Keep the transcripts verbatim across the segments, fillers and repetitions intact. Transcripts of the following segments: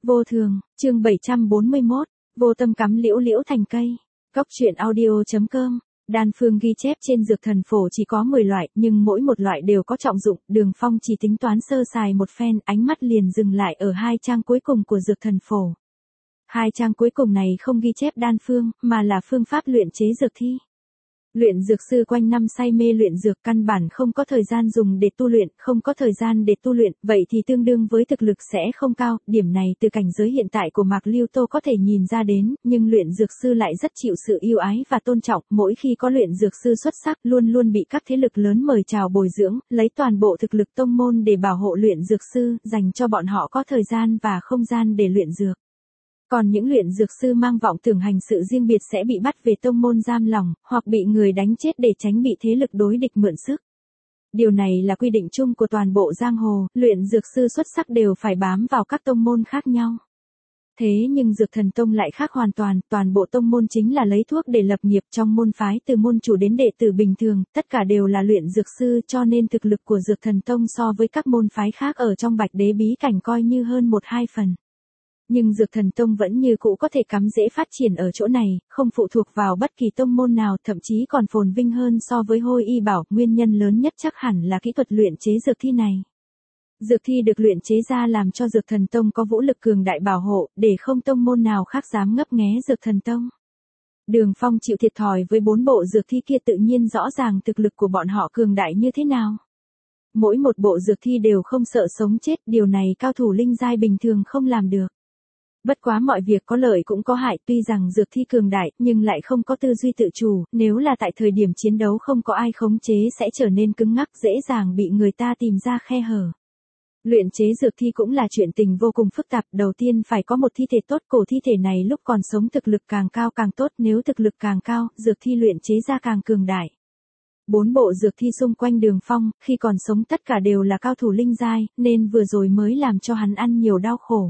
Vô thường, chương bảy trăm bốn mươi mốt, vô tâm cắm liễu liễu thành cây. Góc truyện audio.com. Đan phương ghi chép trên dược thần phổ chỉ có mười loại, nhưng mỗi một loại đều có trọng dụng. Đường Phong chỉ tính toán sơ sài một phen, ánh mắt liền dừng lại ở hai trang cuối cùng của dược thần phổ. Hai trang cuối cùng này không ghi chép đan phương, mà là phương pháp luyện chế dược thi. Luyện dược sư quanh năm say mê luyện dược, căn bản không có thời gian dùng để tu luyện, không có thời gian để tu luyện, vậy thì tương đương với thực lực sẽ không cao, điểm này từ cảnh giới hiện tại của Mạc Lưu Tô có thể nhìn ra đến, nhưng luyện dược sư lại rất chịu sự yêu ái và tôn trọng, mỗi khi có luyện dược sư xuất sắc luôn luôn bị các thế lực lớn mời chào bồi dưỡng, lấy toàn bộ thực lực tông môn để bảo hộ luyện dược sư, dành cho bọn họ có thời gian và không gian để luyện dược. Còn những luyện dược sư mang vọng tưởng hành sự riêng biệt sẽ bị bắt về tông môn giam lỏng, hoặc bị người đánh chết để tránh bị thế lực đối địch mượn sức. Điều này là quy định chung của toàn bộ giang hồ, luyện dược sư xuất sắc đều phải bám vào các tông môn khác nhau. Thế nhưng Dược Thần Tông lại khác hoàn toàn, toàn bộ tông môn chính là lấy thuốc để lập nghiệp, trong môn phái từ môn chủ đến đệ tử bình thường, tất cả đều là luyện dược sư, cho nên thực lực của Dược Thần Tông so với các môn phái khác ở trong Bạch Đế bí cảnh coi như hơn một hai phần. Nhưng Dược Thần Tông vẫn như cũ có thể cắm rễ phát triển ở chỗ này, không phụ thuộc vào bất kỳ tông môn nào, thậm chí còn phồn vinh hơn so với Hôi Y Bảo, nguyên nhân lớn nhất chắc hẳn là kỹ thuật luyện chế dược thi này. Dược thi được luyện chế ra làm cho Dược Thần Tông có vũ lực cường đại bảo hộ, để không tông môn nào khác dám ngấp nghé Dược Thần Tông. Đường Phong chịu thiệt thòi với bốn bộ dược thi kia, tự nhiên rõ ràng thực lực của bọn họ cường đại như thế nào. Mỗi một bộ dược thi đều không sợ sống chết, điều này cao thủ linh giai bình thường không làm được. Bất quá mọi việc có lợi cũng có hại, tuy rằng dược thi cường đại, nhưng lại không có tư duy tự chủ, nếu là tại thời điểm chiến đấu không có ai khống chế sẽ trở nên cứng ngắc, dễ dàng bị người ta tìm ra khe hở. Luyện chế dược thi cũng là chuyện tình vô cùng phức tạp, đầu tiên phải có một thi thể tốt, cổ thi thể này lúc còn sống thực lực càng cao càng tốt, nếu thực lực càng cao, dược thi luyện chế ra càng cường đại. Bốn bộ dược thi xung quanh Đường Phong, khi còn sống tất cả đều là cao thủ linh giai, nên vừa rồi mới làm cho hắn ăn nhiều đau khổ.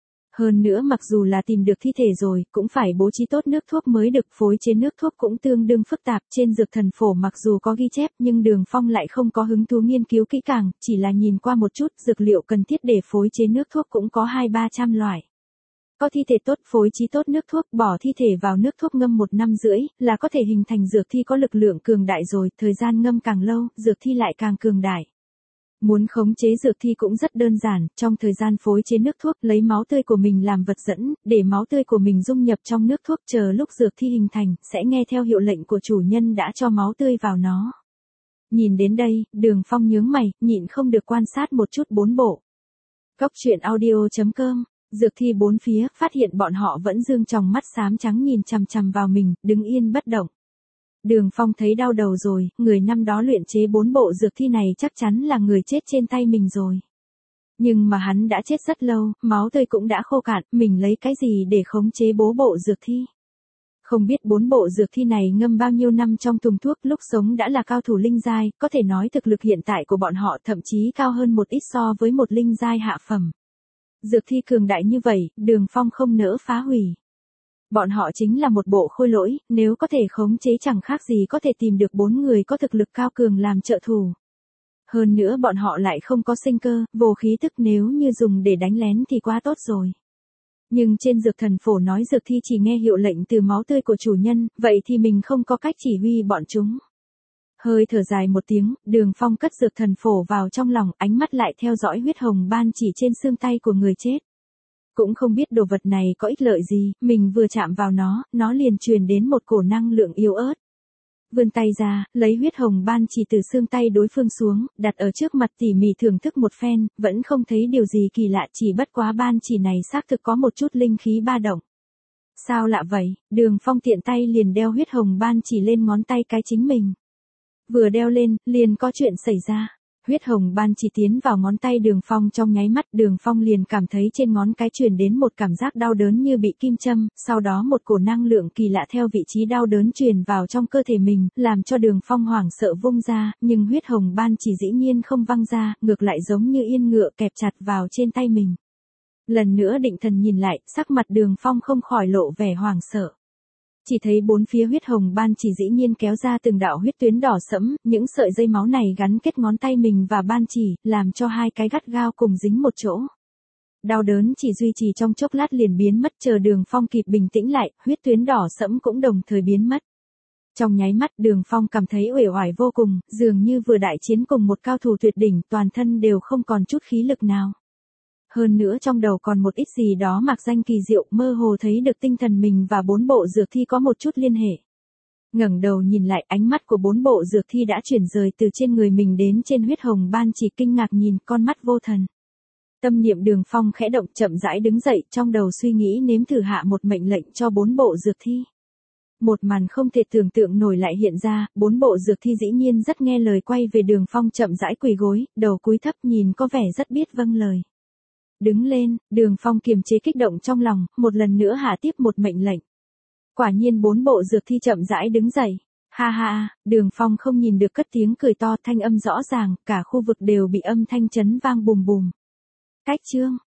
Hơn nữa mặc dù là tìm được thi thể rồi, cũng phải bố trí tốt nước thuốc mới được, phối chế nước thuốc cũng tương đương phức tạp, trên dược thần phổ mặc dù có ghi chép nhưng Đường Phong lại không có hứng thú nghiên cứu kỹ càng, chỉ là nhìn qua một chút, dược liệu cần thiết để phối chế nước thuốc cũng có hai ba trăm loại. Có thi thể tốt, phối trí tốt nước thuốc, bỏ thi thể vào nước thuốc ngâm một năm rưỡi, là có thể hình thành dược thi có lực lượng cường đại rồi, thời gian ngâm càng lâu, dược thi lại càng cường đại. Muốn khống chế dược thi cũng rất đơn giản, trong thời gian phối chế nước thuốc, lấy máu tươi của mình làm vật dẫn, để máu tươi của mình dung nhập trong nước thuốc, chờ lúc dược thi hình thành, sẽ nghe theo hiệu lệnh của chủ nhân đã cho máu tươi vào nó. Nhìn đến đây, Đường Phong nhướng mày, nhịn không được quan sát một chút bốn bộ. Góc truyện audio.com. Dược thi bốn phía, phát hiện bọn họ vẫn dương tròng mắt xám trắng nhìn chằm chằm vào mình, đứng yên bất động. Đường Phong thấy đau đầu rồi, người năm đó luyện chế bốn bộ dược thi này chắc chắn là người chết trên tay mình rồi. Nhưng mà hắn đã chết rất lâu, máu tươi cũng đã khô cạn, mình lấy cái gì để khống chế bốn bộ dược thi? Không biết bốn bộ dược thi này ngâm bao nhiêu năm trong thùng thuốc, lúc sống đã là cao thủ linh giai, có thể nói thực lực hiện tại của bọn họ thậm chí cao hơn một ít so với một linh giai hạ phẩm. Dược thi cường đại như vậy, Đường Phong không nỡ phá hủy. Bọn họ chính là một bộ khôi lỗi, nếu có thể khống chế chẳng khác gì có thể tìm được bốn người có thực lực cao cường làm trợ thủ. Hơn nữa bọn họ lại không có sinh cơ, vô khí tức, nếu như dùng để đánh lén thì quá tốt rồi. Nhưng trên dược thần phổ nói dược thi chỉ nghe hiệu lệnh từ máu tươi của chủ nhân, vậy thì mình không có cách chỉ huy bọn chúng. Hơi thở dài một tiếng, Đường Phong cất dược thần phổ vào trong lòng, ánh mắt lại theo dõi huyết hồng ban chỉ trên xương tay của người chết. Cũng không biết đồ vật này có ích lợi gì, mình vừa chạm vào nó, nó liền truyền đến một cổ năng lượng yếu ớt. Vươn tay ra, lấy huyết hồng ban chỉ từ xương tay đối phương xuống, đặt ở trước mặt tỉ mỉ thưởng thức một phen, vẫn không thấy điều gì kỳ lạ, chỉ bất quá ban chỉ này xác thực có một chút linh khí ba động. Sao lạ vậy? Đường Phong tiện tay liền đeo huyết hồng ban chỉ lên ngón tay cái chính mình. Vừa đeo lên, liền có chuyện xảy ra. Huyết hồng ban chỉ tiến vào ngón tay Đường Phong trong nháy mắt, Đường Phong liền cảm thấy trên ngón cái truyền đến một cảm giác đau đớn như bị kim châm, sau đó một cổ năng lượng kỳ lạ theo vị trí đau đớn truyền vào trong cơ thể mình, làm cho Đường Phong hoảng sợ vung ra, nhưng huyết hồng ban chỉ dĩ nhiên không văng ra, ngược lại giống như yên ngựa kẹp chặt vào trên tay mình. Lần nữa định thần nhìn lại, sắc mặt Đường Phong không khỏi lộ vẻ hoảng sợ. Chỉ thấy bốn phía huyết hồng ban chỉ dĩ nhiên kéo ra từng đạo huyết tuyến đỏ sẫm, những sợi dây máu này gắn kết ngón tay mình và ban chỉ, làm cho hai cái gắt gao cùng dính một chỗ. Đau đớn chỉ duy trì trong chốc lát liền biến mất, chờ Đường Phong kịp bình tĩnh lại, huyết tuyến đỏ sẫm cũng đồng thời biến mất. Trong nháy mắt Đường Phong cảm thấy uể oải vô cùng, dường như vừa đại chiến cùng một cao thủ tuyệt đỉnh, toàn thân đều không còn chút khí lực nào. Hơn nữa trong đầu còn một ít gì đó mạc danh kỳ diệu, mơ hồ thấy được tinh thần mình và bốn bộ dược thi có một chút liên hệ. Ngẩng đầu nhìn lại, ánh mắt của bốn bộ dược thi đã chuyển rời từ trên người mình đến trên huyết hồng ban chỉ, kinh ngạc nhìn, con mắt vô thần. Tâm niệm Đường Phong khẽ động, chậm rãi đứng dậy, trong đầu suy nghĩ nếm thử hạ một mệnh lệnh cho bốn bộ dược thi. Một màn không thể tưởng tượng nổi lại hiện ra, bốn bộ dược thi dĩ nhiên rất nghe lời quay về Đường Phong, chậm rãi quỳ gối, đầu cúi thấp, nhìn có vẻ rất biết vâng lời. Đứng lên, Đường Phong kiềm chế kích động trong lòng, một lần nữa hạ tiếp một mệnh lệnh. Quả nhiên bốn bộ dược thi chậm rãi đứng dậy. Ha ha, Đường Phong không nhìn được cất tiếng cười to, thanh âm rõ ràng, cả khu vực đều bị âm thanh chấn vang bùm bùm. Cách chương